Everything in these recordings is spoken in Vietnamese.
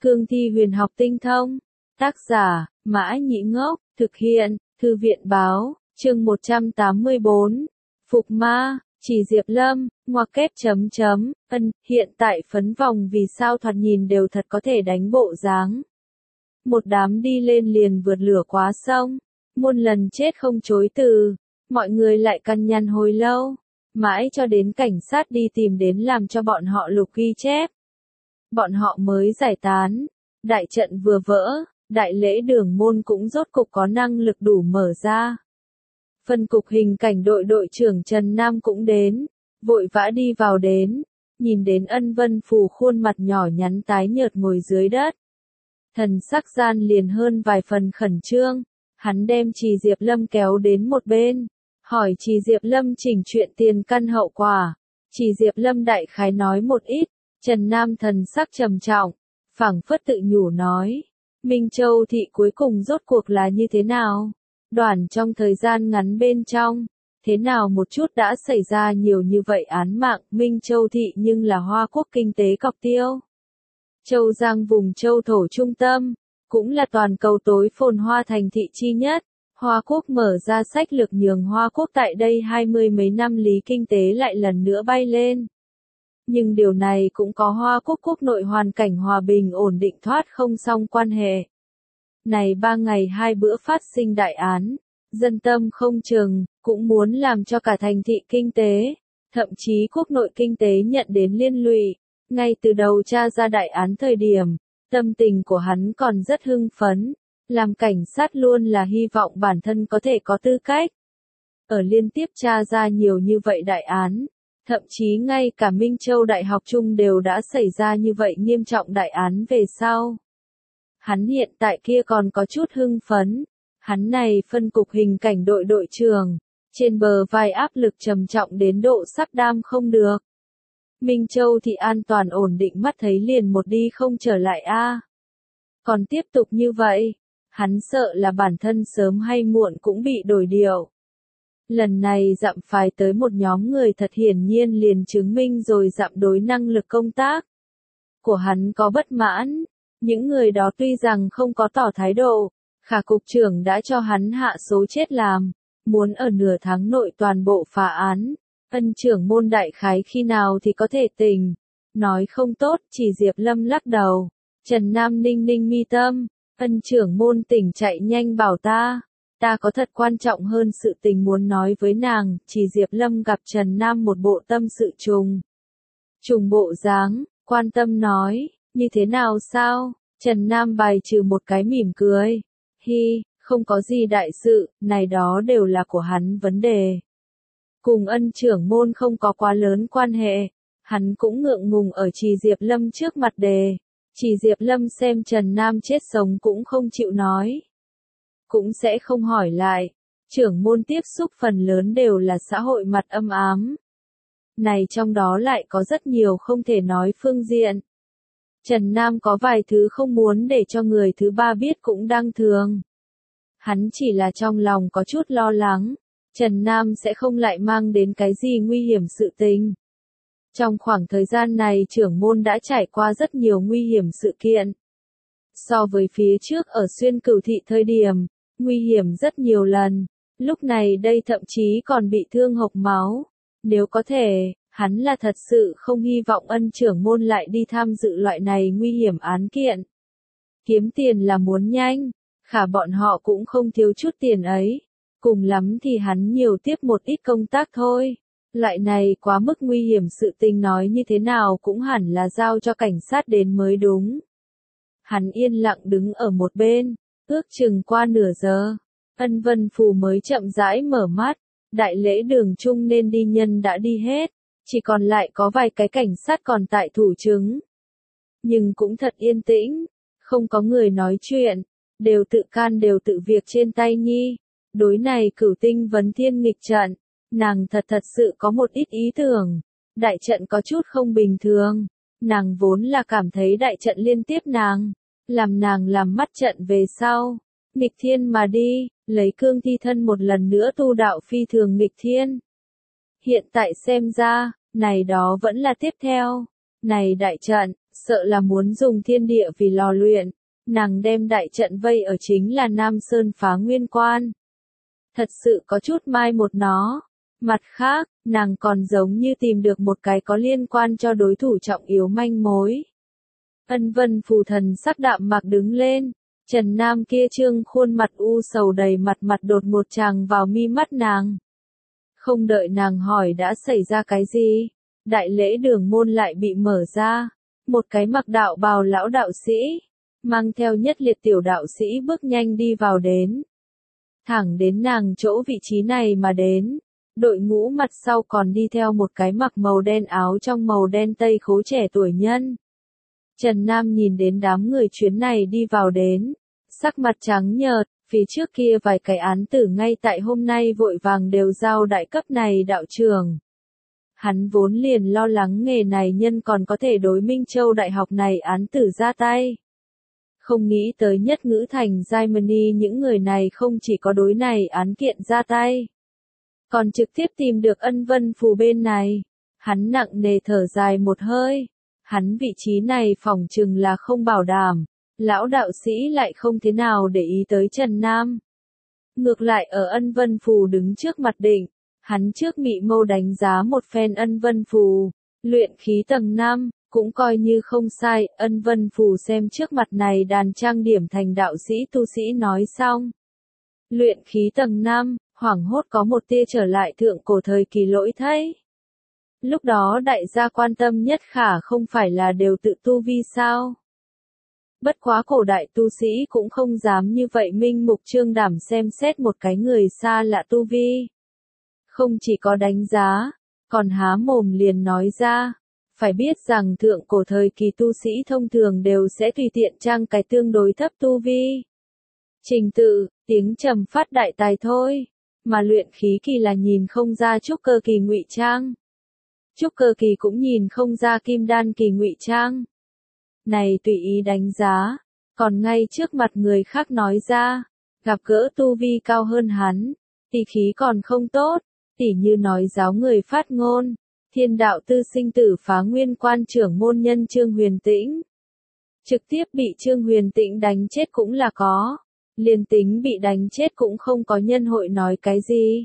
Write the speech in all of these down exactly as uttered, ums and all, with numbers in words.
Cương thi huyền học tinh thông. Tác giả, Mã Nhĩ Ngốc, thực hiện, Thư viện báo, chương một trăm tám mươi bốn. Phục ma, chỉ Diệp Lâm, ngoặc kép chấm chấm, ân, hiện tại phấn vòng vì sao thoạt nhìn đều thật có thể đánh bộ dáng. Một đám đi lên liền vượt lửa quá sông, muôn lần chết không chối từ, mọi người lại căn nhằn hồi lâu, mãi cho đến cảnh sát đi tìm đến làm cho bọn họ lục ghi chép. Bọn họ mới giải tán, đại trận vừa vỡ, đại lễ đường môn cũng rốt cục có năng lực đủ mở ra. Phân cục hình cảnh đội đội trưởng Trần Nam cũng đến, vội vã đi vào đến, nhìn đến Ân Vân Phù khuôn mặt nhỏ nhắn tái nhợt ngồi dưới đất. Thần sắc gian liền hơn vài phần khẩn trương, hắn đem Trì Diệp Lâm kéo đến một bên, hỏi Trì Diệp Lâm chỉnh chuyện tiền căn hậu quả. Trì Diệp Lâm đại khái nói một ít, Trần Nam thần sắc trầm trọng, phảng phất tự nhủ nói, Minh Châu thị cuối cùng rốt cuộc là như thế nào? Đoạn trong thời gian ngắn bên trong, thế nào một chút đã xảy ra nhiều như vậy án mạng, Minh Châu thị nhưng là Hoa Quốc kinh tế cọc tiêu. Châu Giang vùng châu thổ trung tâm, cũng là toàn cầu tối phồn hoa thành thị chi nhất. Hoa Quốc mở ra sách lược nhường Hoa Quốc tại đây hai mươi mấy năm lý kinh tế lại lần nữa bay lên. Nhưng điều này cũng có Hoa Quốc quốc nội hoàn cảnh hòa bình ổn định thoát không xong quan hệ. Này ba ngày hai bữa phát sinh đại án, dân tâm không chừng, cũng muốn làm cho cả thành thị kinh tế, thậm chí quốc nội kinh tế nhận đến liên lụy. Ngay từ đầu tra ra đại án thời điểm, tâm tình của hắn còn rất hưng phấn, làm cảnh sát luôn là hy vọng bản thân có thể có tư cách. Ở liên tiếp tra ra nhiều như vậy đại án, thậm chí ngay cả Minh Châu Đại học chung đều đã xảy ra như vậy nghiêm trọng đại án về sau. Hắn hiện tại kia còn có chút hưng phấn, hắn này phân cục hình cảnh đội đội trưởng, trên bờ vai áp lực trầm trọng đến độ sắc đam không được. Minh Châu thì an toàn ổn định mắt thấy liền một đi không trở lại a. Còn tiếp tục như vậy, hắn sợ là bản thân sớm hay muộn cũng bị đổi điều. Lần này dặm phái tới một nhóm người thật hiển nhiên liền chứng minh rồi dặm đối năng lực công tác của hắn có bất mãn. Những người đó tuy rằng không có tỏ thái độ, khả cục trưởng đã cho hắn hạ số chết làm, muốn ở nửa tháng nội toàn bộ phá án. Ân trưởng môn đại khái khi nào thì có thể tỉnh. Nói không tốt, Chỉ Diệp Lâm lắc đầu. Trần Nam ninh ninh mi tâm. Ân trưởng môn tỉnh chạy nhanh bảo ta. Ta có thật quan trọng hơn sự tình muốn nói với nàng. Chỉ Diệp Lâm gặp Trần Nam một bộ tâm sự trùng. Trùng bộ dáng, quan tâm nói, như thế nào sao? Trần Nam bài trừ một cái mỉm cười. Hi, không có gì đại sự, này đó đều là của hắn vấn đề. Cùng Ân trưởng môn không có quá lớn quan hệ, hắn cũng ngượng ngùng ở Trì Diệp Lâm trước mặt đề. Trì Diệp Lâm xem Trần Nam chết sống cũng không chịu nói. Cũng sẽ không hỏi lại, trưởng môn tiếp xúc phần lớn đều là xã hội mặt âm ám. Này trong đó lại có rất nhiều không thể nói phương diện. Trần Nam có vài thứ không muốn để cho người thứ ba biết cũng đang thường. Hắn chỉ là trong lòng có chút lo lắng. Trần Nam sẽ không lại mang đến cái gì nguy hiểm sự tình. Trong khoảng thời gian này trưởng môn đã trải qua rất nhiều nguy hiểm sự kiện. So với phía trước ở xuyên cửu thị thời điểm, nguy hiểm rất nhiều lần. Lúc này đây thậm chí còn bị thương hộc máu. Nếu có thể, hắn là thật sự không hy vọng Ân trưởng môn lại đi tham dự loại này nguy hiểm án kiện. Kiếm tiền là muốn nhanh, khả bọn họ cũng không thiếu chút tiền ấy. Cùng lắm thì hắn nhiều tiếp một ít công tác thôi. Loại này quá mức nguy hiểm sự tình nói như thế nào cũng hẳn là giao cho cảnh sát đến mới đúng. Hắn yên lặng đứng ở một bên, ước chừng qua nửa giờ. Ân Vân Phù mới chậm rãi mở mắt, đại lễ đường chung nên đi nhân đã đi hết, chỉ còn lại có vài cái cảnh sát còn tại thủ chứng. Nhưng cũng thật yên tĩnh, không có người nói chuyện, đều tự can đều tự việc trên tay nhi. Đối này Cửu Tinh vấn thiên nghịch trận, nàng thật thật sự có một ít ý tưởng. Đại trận có chút không bình thường, nàng vốn là cảm thấy đại trận liên tiếp nàng, làm nàng làm mắt trận về sau. Nghịch thiên mà đi, lấy cương thi thân một lần nữa tu đạo phi thường nghịch thiên. Hiện tại xem ra, này đó vẫn là tiếp theo. Này đại trận, sợ là muốn dùng thiên địa vì lò luyện, nàng đem đại trận vây ở chính là Nam Sơn Phá Nguyên Quan. Thật sự có chút mai một nó. Mặt khác, nàng còn giống như tìm được một cái có liên quan cho đối thủ trọng yếu manh mối. Ân Vân Phù thần sắc đạm mạc đứng lên, Trần Nam kia trương khuôn mặt u sầu đầy mặt mặt đột một tràng vào mi mắt nàng. Không đợi nàng hỏi đã xảy ra cái gì, đại lễ đường môn lại bị mở ra, một cái mặc đạo bào lão đạo sĩ, mang theo nhất liệt tiểu đạo sĩ bước nhanh đi vào đến. Thẳng đến nàng chỗ vị trí này mà đến, đội ngũ mặt sau còn đi theo một cái mặc màu đen áo trong màu đen tây khố trẻ tuổi nhân. Trần Nam nhìn đến đám người chuyến này đi vào đến, sắc mặt trắng nhợt, phía trước kia vài cái án tử ngay tại hôm nay vội vàng đều giao đại cấp này đạo trưởng. Hắn vốn liền lo lắng nghề này nhân còn có thể đối Minh Châu Đại học này án tử ra tay. Không nghĩ tới Nhất Ngữ Thành Germany những người này không chỉ có đối này án kiện ra tay, còn trực tiếp tìm được Ân Vân Phù bên này. Hắn nặng nề thở dài một hơi. Hắn vị trí này phỏng chừng là không bảo đảm. Lão đạo sĩ lại không thế nào để ý tới Trần Nam. Ngược lại ở Ân Vân Phù đứng trước mặt định, hắn trước mị mâu đánh giá một phen Ân Vân Phù, luyện khí tầng năm, cũng coi như không sai. Ân Vân Phù xem trước mặt này đàn trang điểm thành đạo sĩ tu sĩ nói xong. Luyện khí tầng năm, hoảng hốt có một tia trở lại thượng cổ thời kỳ lỗi thấy. Lúc đó đại gia quan tâm nhất khả không phải là đều tự tu vi sao? Bất quá cổ đại tu sĩ cũng không dám như vậy minh mục trương đảm xem xét một cái người xa lạ tu vi. Không chỉ có đánh giá, còn há mồm liền nói ra. Phải biết rằng thượng cổ thời kỳ tu sĩ thông thường đều sẽ tùy tiện trang cái tương đối thấp tu vi. Trình tự, tiếng trầm phát đại tài thôi. Mà luyện khí kỳ là nhìn không ra trúc cơ kỳ ngụy trang. Trúc cơ kỳ cũng nhìn không ra kim đan kỳ ngụy trang. Này tùy ý đánh giá, còn ngay trước mặt người khác nói ra, gặp gỡ tu vi cao hơn hắn, tỷ khí còn không tốt, tỉ như nói giáo người phát ngôn, Thiên đạo tư sinh tử Phá Nguyên Quan trưởng môn nhân Trương Huyền Tĩnh. Trực tiếp bị Trương Huyền Tĩnh đánh chết cũng là có, liền tính bị đánh chết cũng không có nhân hội nói cái gì.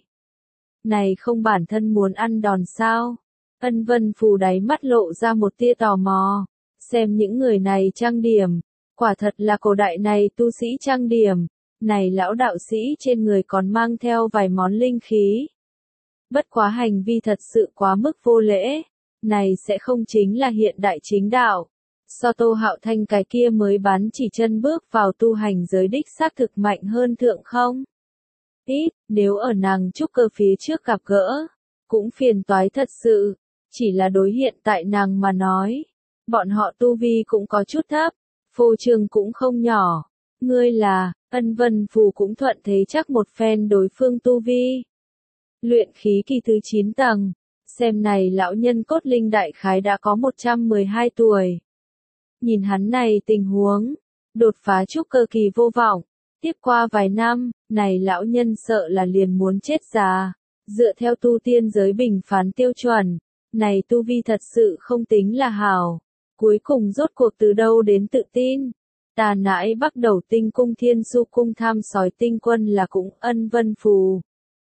Này không bản thân muốn ăn đòn sao? Ân Vân Phù đáy mắt lộ ra một tia tò mò, xem những người này trang điểm, quả thật là cổ đại này tu sĩ trang điểm, này lão đạo sĩ trên người còn mang theo vài món linh khí. Bất quá hành vi thật sự quá mức vô lễ, này sẽ không chính là hiện đại chính đạo. So Tô Hạo Thanh cái kia mới bán chỉ chân bước vào tu hành giới đích xác thực mạnh hơn thượng không? Ít, nếu ở nàng trúc cơ phía trước gặp gỡ, cũng phiền toái thật sự, chỉ là đối hiện tại nàng mà nói. Bọn họ tu vi cũng có chút thấp, phô trương cũng không nhỏ. Ngươi là, Ân Vân Phù cũng thuận thế chắc một phen đối phương tu vi. Luyện khí kỳ thứ chín tầng, xem này lão nhân cốt linh đại khái đã có một trăm mười hai tuổi. Nhìn hắn này tình huống, đột phá trúc cơ kỳ vô vọng, tiếp qua vài năm, này lão nhân sợ là liền muốn chết già. Dựa theo tu tiên giới bình phán tiêu chuẩn, này tu vi thật sự không tính là hảo. Cuối cùng rốt cuộc từ đâu đến tự tin. Tà nãi bắt đầu tinh cung thiên su cung tham sói tinh quân là cũng Ân Vân Phù.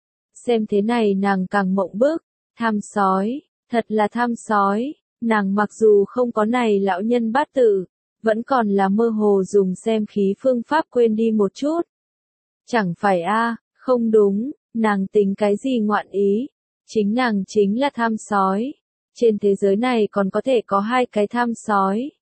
Xem thế này nàng càng mộng bức, tham sói, thật là tham sói, nàng mặc dù không có này lão nhân bát tự, vẫn còn là mơ hồ dùng xem khí phương pháp quên đi một chút. Chẳng phải a, không đúng, nàng tính cái gì ngoạn ý, chính nàng chính là tham sói. Trên thế giới này còn có thể có hai cái tham sói.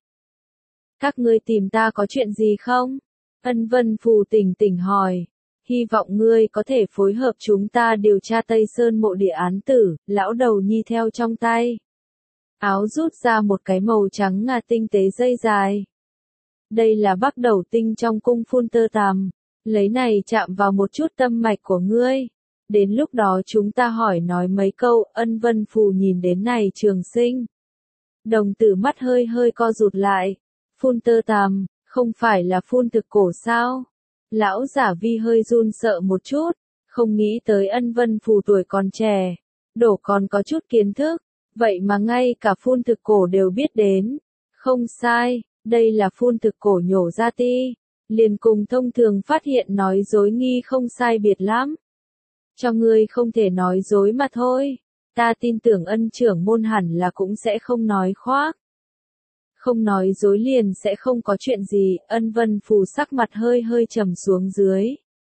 Các ngươi tìm ta có chuyện gì không? Ân Vân Phù tỉnh tỉnh hỏi. Hy vọng ngươi có thể phối hợp chúng ta điều tra Tây Sơn mộ địa án tử, lão đầu nhi theo trong tay. Áo rút ra một cái màu trắng ngà tinh tế dây dài. Đây là bắt đầu tinh trong cung phun tơ tằm. Lấy này chạm vào một chút tâm mạch của ngươi. Đến lúc đó chúng ta hỏi nói mấy câu. Ân Vân Phù nhìn đến này trường sinh. Đồng tử mắt hơi hơi co rụt lại. Phun tơ tằm, không phải là phun thực cổ sao? Lão giả vi hơi run sợ một chút, không nghĩ tới Ân Vân Phù tuổi còn trẻ, đổ còn có chút kiến thức, vậy mà ngay cả phun thực cổ đều biết đến, Không sai, đây là phun thực cổ nhổ ra ti, liền cùng thông thường phát hiện nói dối nghi không sai biệt lắm. Cho ngươi không thể nói dối mà thôi, ta tin tưởng ân trưởng môn hẳn là cũng sẽ không nói khoác. Không nói dối liền sẽ không có chuyện gì, Ân Vân Phù sắc mặt hơi hơi trầm xuống dưới.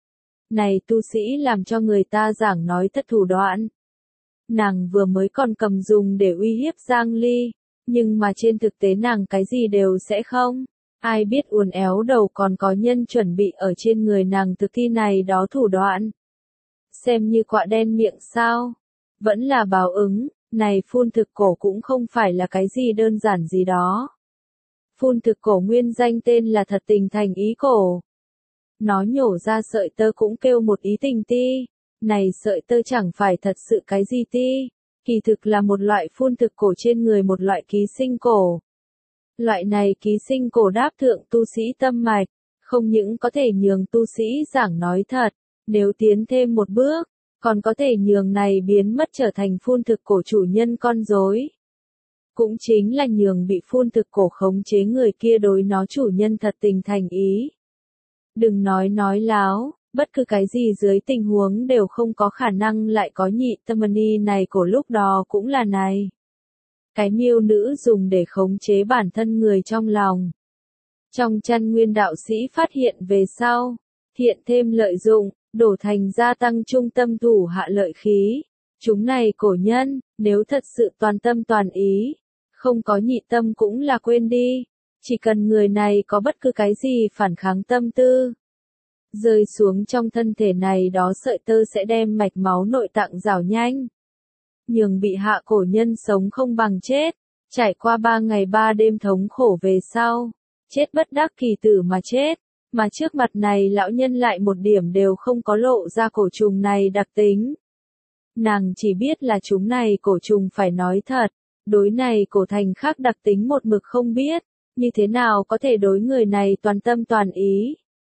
Này tu sĩ làm cho người ta giảng nói thất thủ đoạn. Nàng vừa mới còn cầm dùng để uy hiếp Giang Ly, nhưng mà trên thực tế nàng cái gì đều sẽ không. Ai biết uốn éo đầu còn có nhân chuẩn bị ở trên người nàng thực thi này đó thủ đoạn. Xem như quạ đen miệng sao? Vẫn là báo ứng, này phun thực cổ cũng không phải là cái gì đơn giản gì đó. Phun thực cổ nguyên danh tên là thật tình thành ý cổ. Nó nhổ ra sợi tơ cũng kêu một ý tình ti. Này sợi tơ chẳng phải thật sự cái gì ti. Kỳ thực là một loại phun thực cổ trên người một loại ký sinh cổ. Loại này ký sinh cổ đáp thượng tu sĩ tâm mạch, không những có thể nhường tu sĩ giảng nói thật, nếu tiến thêm một bước, còn có thể nhường này biến mất trở thành phun thực cổ chủ nhân con rối. Cũng chính là nhường bị phun thực cổ khống chế người kia đối nó chủ nhân thật tình thành ý. Đừng nói nói láo, bất cứ cái gì dưới tình huống đều không có khả năng lại có nhị tâm ni này cổ lúc đó cũng là này. Cái miêu nữ dùng để khống chế bản thân người trong lòng. Trong chăn nguyên đạo sĩ phát hiện về sau, thiện thêm lợi dụng, đổ thành gia tăng trung tâm thủ hạ lợi khí. Chúng này cổ nhân, nếu thật sự toàn tâm toàn ý, không có nhị tâm cũng là quên đi. Chỉ cần người này có bất cứ cái gì phản kháng tâm tư, rơi xuống trong thân thể này đó sợi tơ sẽ đem mạch máu nội tạng rào nhanh. Nhường bị hạ cổ nhân sống không bằng chết, trải qua ba ngày ba đêm thống khổ về sau, chết bất đắc kỳ tử mà chết, mà trước mặt này lão nhân lại một điểm đều không có lộ ra cổ trùng này đặc tính. Nàng chỉ biết là chúng này cổ trùng phải nói thật, đối này cổ thành khác đặc tính một mực không biết, như thế nào có thể đối người này toàn tâm toàn ý.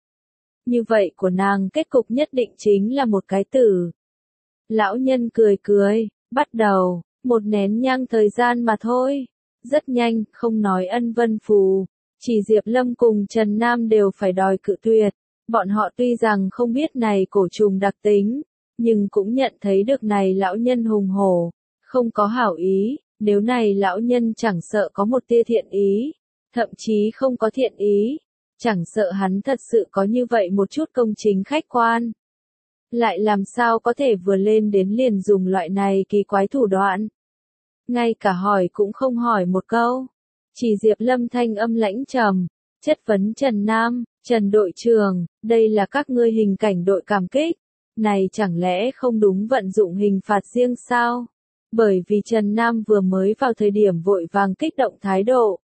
Như vậy của nàng kết cục nhất định chính là một cái tử. Lão nhân cười cười, bắt đầu, một nén nhang thời gian mà thôi. Rất nhanh, không nói Ân Vân Phù, chỉ Diệp Lâm cùng Trần Nam đều phải đòi cự tuyệt. Bọn họ tuy rằng không biết này cổ trùng đặc tính, nhưng cũng nhận thấy được này lão nhân hùng hổ, không có hảo ý, nếu này lão nhân chẳng sợ có một tia thiện ý, thậm chí không có thiện ý, chẳng sợ hắn thật sự có như vậy một chút công chính khách quan. Lại làm sao có thể vừa lên đến liền dùng loại này kỳ quái thủ đoạn. Ngay cả hỏi cũng không hỏi một câu. Chỉ Diệp Lâm thanh âm lãnh trầm, chất vấn Trần Nam, Trần đội trưởng, đây là các ngươi hình cảnh đội cảm kích. Này chẳng lẽ không đúng vận dụng hình phạt riêng sao? Bởi vì Trần Nam vừa mới vào thời điểm vội vàng kích động thái độ.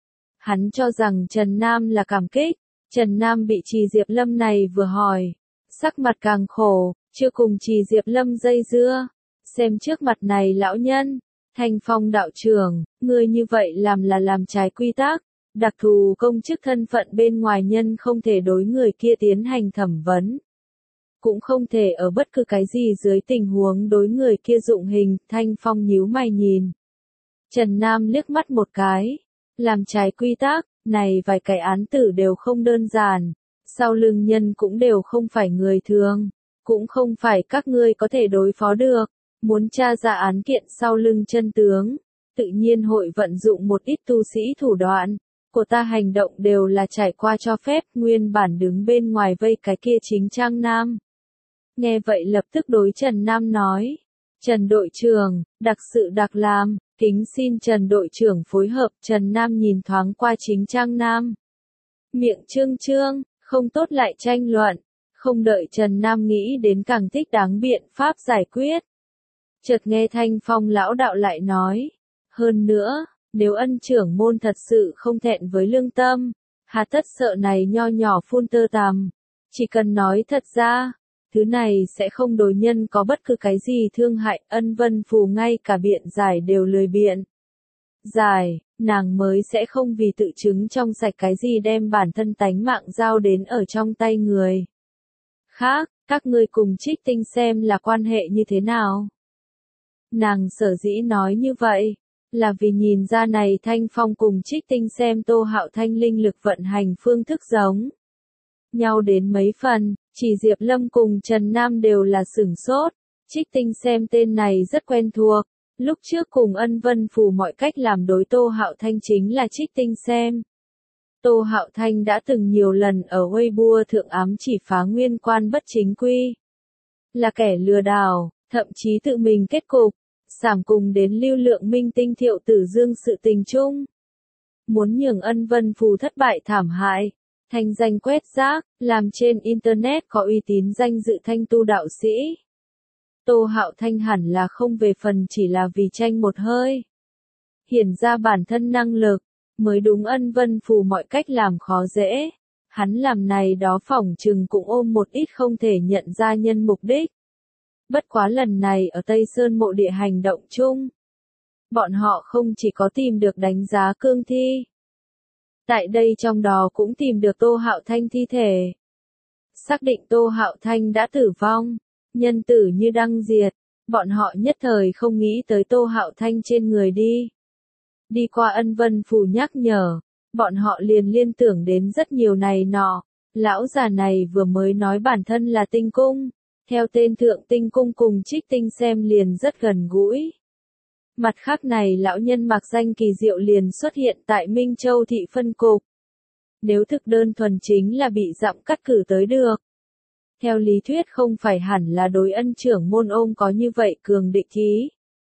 Hắn cho rằng Trần Nam là cảm kích. Trần Nam bị Trì Diệp Lâm này vừa hỏi, sắc mặt càng khổ, chưa cùng Trì Diệp Lâm dây dưa, xem trước mặt này lão nhân, Thanh Phong đạo trưởng, ngươi như vậy làm là làm trái quy tắc, đặc thù công chức thân phận bên ngoài nhân không thể đối người kia tiến hành thẩm vấn, cũng không thể ở bất cứ cái gì dưới tình huống đối người kia dụng hình. Thanh Phong nhíu mày nhìn Trần Nam liếc mắt một cái, làm trái quy tắc. Này vài cái án tử đều không đơn giản, sau lưng nhân cũng đều không phải người thường, cũng không phải các ngươi có thể đối phó được, muốn tra ra án kiện sau lưng chân tướng, tự nhiên hội vận dụng một ít tu sĩ thủ đoạn, của ta hành động đều là trải qua cho phép, nguyên bản đứng bên ngoài vây cái kia chính Trang Nam. Nghe vậy lập tức đối Trần Nam nói, Trần đội trưởng, đặc sự đặc làm. Kính xin Trần đội trưởng phối hợp. Trần Nam nhìn thoáng qua chính Trang Nam. Miệng trương trương, không tốt lại tranh luận. Không đợi Trần Nam nghĩ đến càng thích đáng biện pháp giải quyết. Chợt nghe Thanh Phong lão đạo lại nói. Hơn nữa, nếu ân trưởng môn thật sự không thẹn với lương tâm, hà tất sợ này nho nhỏ phun tơ tằm. Chỉ cần nói thật ra, thứ này sẽ không đối nhân có bất cứ cái gì thương hại. Ân Vân Phù ngay cả biện giải đều lười biện. Giải, nàng mới sẽ không vì tự chứng trong sạch cái gì đem bản thân tánh mạng giao đến ở trong tay người khác. Các ngươi cùng Trích Tinh xem là quan hệ như thế nào. Nàng sở dĩ nói như vậy, là vì nhìn ra này Thanh Phong cùng Trích Tinh xem Tô Hạo Thanh linh lực vận hành phương thức giống nhau đến mấy phần, chỉ Diệp Lâm cùng Trần Nam đều là sửng sốt. Trích Tinh xem tên này rất quen thuộc, lúc trước cùng Ân Vân Phù mọi cách làm đối Tô Hạo Thanh chính là Trích Tinh xem. Tô Hạo Thanh đã từng nhiều lần ở Weibo thượng ám chỉ phá nguyên quan bất chính quy, là kẻ lừa đảo, thậm chí tự mình kết cục, sảm cùng đến lưu lượng minh tinh Thiệu Tử Dương sự tình chung. Muốn nhường Ân Vân Phù thất bại thảm hại, thành danh quét rác, làm trên Internet có uy tín danh dự thanh tu đạo sĩ. Tô Hạo Thanh hẳn là không về phần chỉ là vì tranh một hơi. Hiển ra bản thân năng lực, mới đúng. Ân Vân Phù mọi cách làm khó dễ. Hắn làm này đó phỏng chừng cũng ôm một ít không thể nhận ra nhân mục đích. Bất quá lần này ở Tây Sơn mộ địa hành động chung, bọn họ không chỉ có tìm được đánh giá cương thi. Tại đây trong đó cũng tìm được Tô Hạo Thanh thi thể. Xác định Tô Hạo Thanh đã tử vong, nhân tử như đăng diệt, bọn họ nhất thời không nghĩ tới Tô Hạo Thanh trên người đi. Đi qua Ân Vân Phù nhắc nhở, bọn họ liền liên tưởng đến rất nhiều này nọ. Lão già này vừa mới nói bản thân là tinh cung, theo tên thượng tinh cung cùng Trích Tinh xem liền rất gần gũi. Mặt khác này lão nhân mặc danh kỳ diệu liền xuất hiện tại Minh Châu thị phân cục. Nếu thực đơn thuần chính là bị dặm cắt cử tới được. Theo lý thuyết không phải hẳn là đối Ân trưởng môn ôm có như vậy cường địch ý.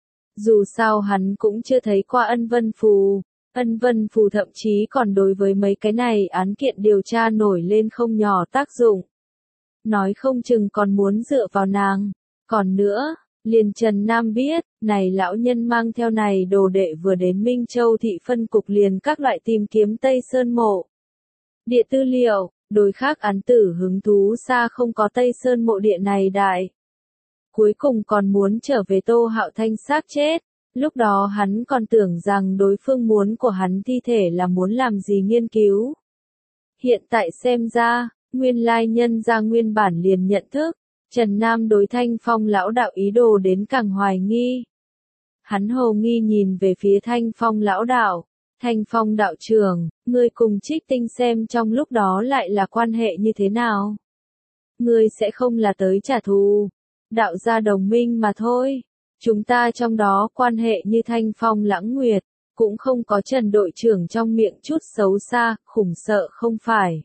Dù sao hắn cũng chưa thấy qua Ân Vân Phù, Ân Vân Phù thậm chí còn đối với mấy cái này án kiện điều tra nổi lên không nhỏ tác dụng. Nói không chừng còn muốn dựa vào nàng. Còn nữa, liền Trần Nam biết, này lão nhân mang theo này đồ đệ vừa đến Minh Châu thị phân cục liền các loại tìm kiếm Tây Sơn mộ. Địa tư liệu, đối khác án tử hứng thú xa không có Tây Sơn mộ địa này đại. Cuối cùng còn muốn trở về Tô Hạo Thanh xác chết, lúc đó hắn còn tưởng rằng đối phương muốn của hắn thi thể là muốn làm gì nghiên cứu. Hiện tại xem ra, nguyên lai nhân ra nguyên bản liền nhận thức, Trần Nam đối Thanh Phong lão đạo ý đồ đến càng hoài nghi. Hắn hồ nghi nhìn về phía Thanh Phong lão đạo, Thanh Phong đạo trưởng, ngươi cùng Trích Tinh xem trong lúc đó lại là quan hệ như thế nào? Ngươi sẽ không là tới trả thù, đạo gia đồng minh mà thôi, chúng ta trong đó quan hệ như Thanh Phong lãng nguyệt, cũng không có Trần đội trưởng trong miệng chút xấu xa, khủng sợ không phải.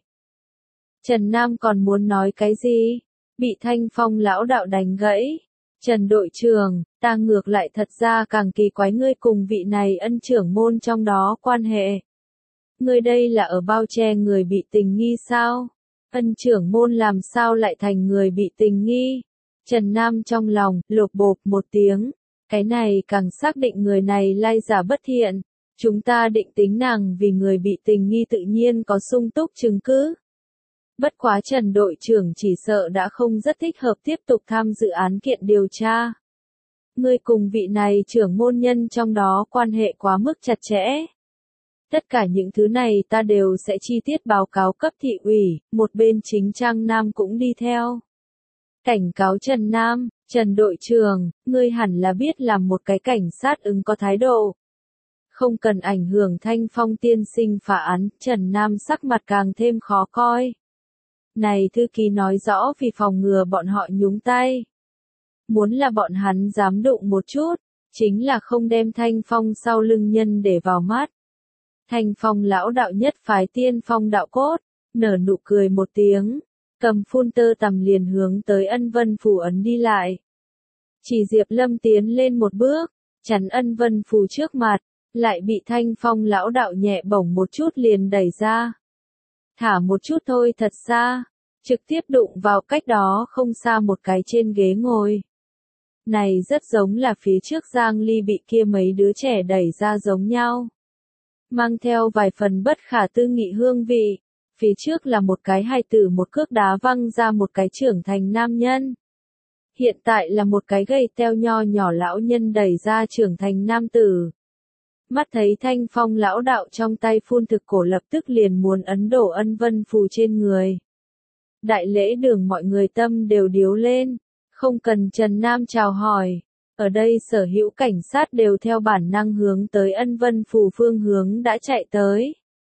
Trần Nam còn muốn nói cái gì? Bị Thanh Phong lão đạo đánh gãy. Trần đội trưởng, ta ngược lại thật ra càng kỳ quái ngươi cùng vị này Ân trưởng môn trong đó quan hệ. Ngươi đây là ở bao che người bị tình nghi sao? Ân trưởng môn làm sao lại thành người bị tình nghi? Trần Nam trong lòng, lột bột một tiếng. Cái này càng xác định người này lai giả bất thiện. Chúng ta định tính nàng vì người bị tình nghi tự nhiên có sung túc chứng cứ. Bất quá Trần đội trưởng chỉ sợ đã không rất thích hợp tiếp tục tham dự án kiện điều tra. Ngươi cùng vị này trưởng môn nhân trong đó quan hệ quá mức chặt chẽ. Tất cả những thứ này ta đều sẽ chi tiết báo cáo cấp thị ủy, một bên chính Trang Nam cũng đi theo. Cảnh cáo Trần Nam, Trần đội trưởng, ngươi hẳn là biết làm một cái cảnh sát ứng có thái độ. Không cần ảnh hưởng Thanh Phong tiên sinh phá án, Trần Nam sắc mặt càng thêm khó coi. Này thư ký nói rõ vì phòng ngừa bọn họ nhúng tay. Muốn là bọn hắn dám đụng một chút, chính là không đem Thanh Phong sau lưng nhân để vào mắt. Thanh Phong lão đạo nhất phái tiên phong đạo cốt, nở nụ cười một tiếng, cầm phun tơ tằm liền hướng tới Ân Vân Phù ấn đi lại. Chỉ Diệp Lâm tiến lên một bước, chắn Ân Vân Phù trước mặt, lại bị Thanh Phong lão đạo nhẹ bổng một chút liền đẩy ra. Thả một chút thôi thật xa, trực tiếp đụng vào cách đó không xa một cái trên ghế ngồi. Này rất giống là phía trước Giang Ly bị kia mấy đứa trẻ đẩy ra giống nhau. Mang theo vài phần bất khả tư nghị hương vị, phía trước là một cái hài tử một cước đá văng ra một cái trưởng thành nam nhân. Hiện tại là một cái gầy teo nho nhỏ lão nhân đẩy ra trưởng thành nam tử. Mắt thấy Thanh Phong lão đạo trong tay phun thực cổ lập tức liền muốn ấn đổ Ân Vân Phù trên người. Đại lễ đường mọi người tâm đều điếu lên, không cần Trần Nam chào hỏi. Ở đây sở hữu cảnh sát đều theo bản năng hướng tới Ân Vân Phù phương hướng đã chạy tới.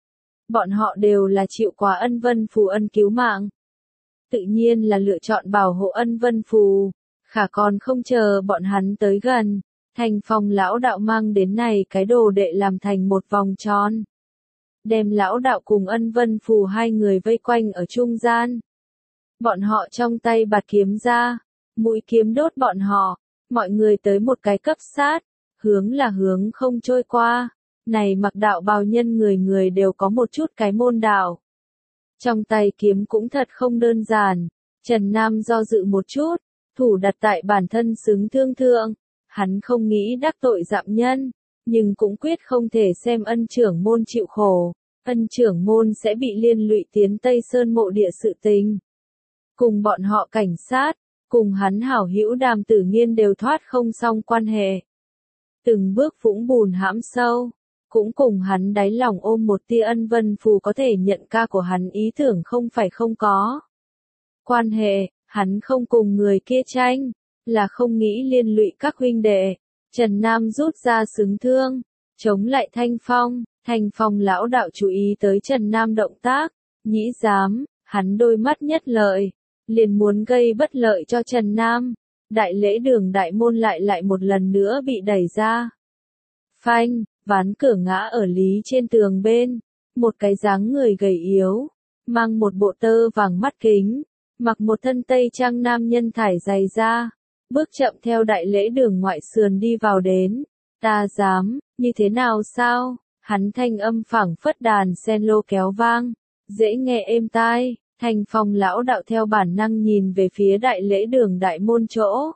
Bọn họ đều là chịu quá Ân Vân Phù ân cứu mạng. Tự nhiên là lựa chọn bảo hộ Ân Vân Phù. Khả còn không chờ bọn hắn tới gần, Thanh Phong lão đạo mang đến này cái đồ đệ làm thành một vòng tròn. Đem lão đạo cùng Ân Vân Phù hai người vây quanh ở trung gian. Bọn họ trong tay bạt kiếm ra, mũi kiếm đốt bọn họ, mọi người tới một cái cấp sát, hướng là hướng không trôi qua. Này mặc đạo bào nhân người người đều có một chút cái môn đạo. Trong tay kiếm cũng thật không đơn giản, Trần Nam do dự một chút, thủ đặt tại bản thân xứng thương thượng, hắn không nghĩ đắc tội dạm nhân, nhưng cũng quyết không thể xem ân trưởng môn chịu khổ, ân trưởng môn sẽ bị liên lụy tiến Tây Sơn mộ địa sự tình. Cùng bọn họ cảnh sát, cùng hắn hảo hữu Đàm Tử Nghiên đều thoát không xong quan hệ. Từng bước vũng bùn hãm sâu, cũng cùng hắn đáy lòng ôm một tia Ân Vân Phù có thể nhận ca của hắn ý tưởng không phải không có. Quan hệ, hắn không cùng người kia tranh, là không nghĩ liên lụy các huynh đệ. Trần Nam rút ra xứng thương, chống lại Thanh Phong, Thanh Phong lão đạo chú ý tới Trần Nam động tác, nhĩ dám, hắn đôi mắt nhất lợi, liền muốn gây bất lợi cho Trần Nam. Đại lễ đường đại môn lại lại một lần nữa bị đẩy ra. Phanh, ván cửa ngã ở lý trên tường bên, một cái dáng người gầy yếu, mang một bộ tơ vàng mắt kính, mặc một thân tây trang nam nhân thải giày da, bước chậm theo đại lễ đường ngoại sườn đi vào đến. Ta dám, như thế nào sao? Hắn thanh âm phảng phất đàn sen lô kéo vang, dễ nghe êm tai. Thanh Phong lão đạo theo bản năng nhìn về phía đại lễ đường đại môn chỗ.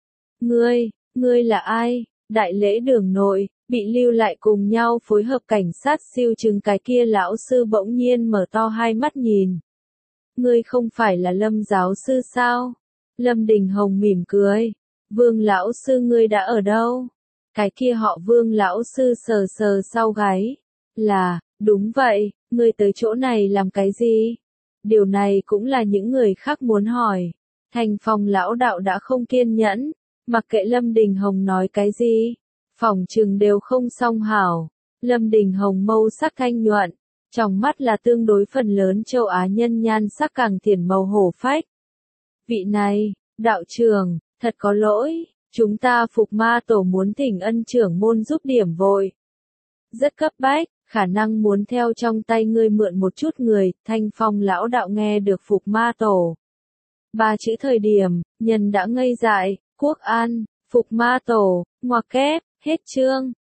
Ngươi, ngươi là ai? Đại lễ đường nội, bị lưu lại cùng nhau phối hợp cảnh sát siêu chứng cái kia lão sư bỗng nhiên mở to hai mắt nhìn. Ngươi không phải là Lâm giáo sư sao? Lâm Đình Hồng mỉm cười. Vương lão sư ngươi đã ở đâu? Cái kia họ Vương lão sư sờ sờ sau gáy. Là, đúng vậy, ngươi tới chỗ này làm cái gì? Điều này cũng là những người khác muốn hỏi. Thanh Phong lão đạo đã không kiên nhẫn, mặc kệ Lâm Đình Hồng nói cái gì, phỏng chừng đều không song hảo. Lâm Đình Hồng mâu sắc thanh nhuận, trong mắt là tương đối phần lớn châu Á nhân nhan sắc càng thiển màu hổ phách. Vị này, đạo trưởng, thật có lỗi, chúng ta Phục Ma tổ muốn thỉnh Ân trưởng môn giúp điểm vội. Rất cấp bách. Khả năng muốn theo trong tay ngươi mượn một chút người. Thanh Phong lão đạo nghe được Phục Ma tổ ba chữ thời điểm, nhân đã ngây dại. Quốc An, Phục Ma tổ, ngoặc kép, hết chương.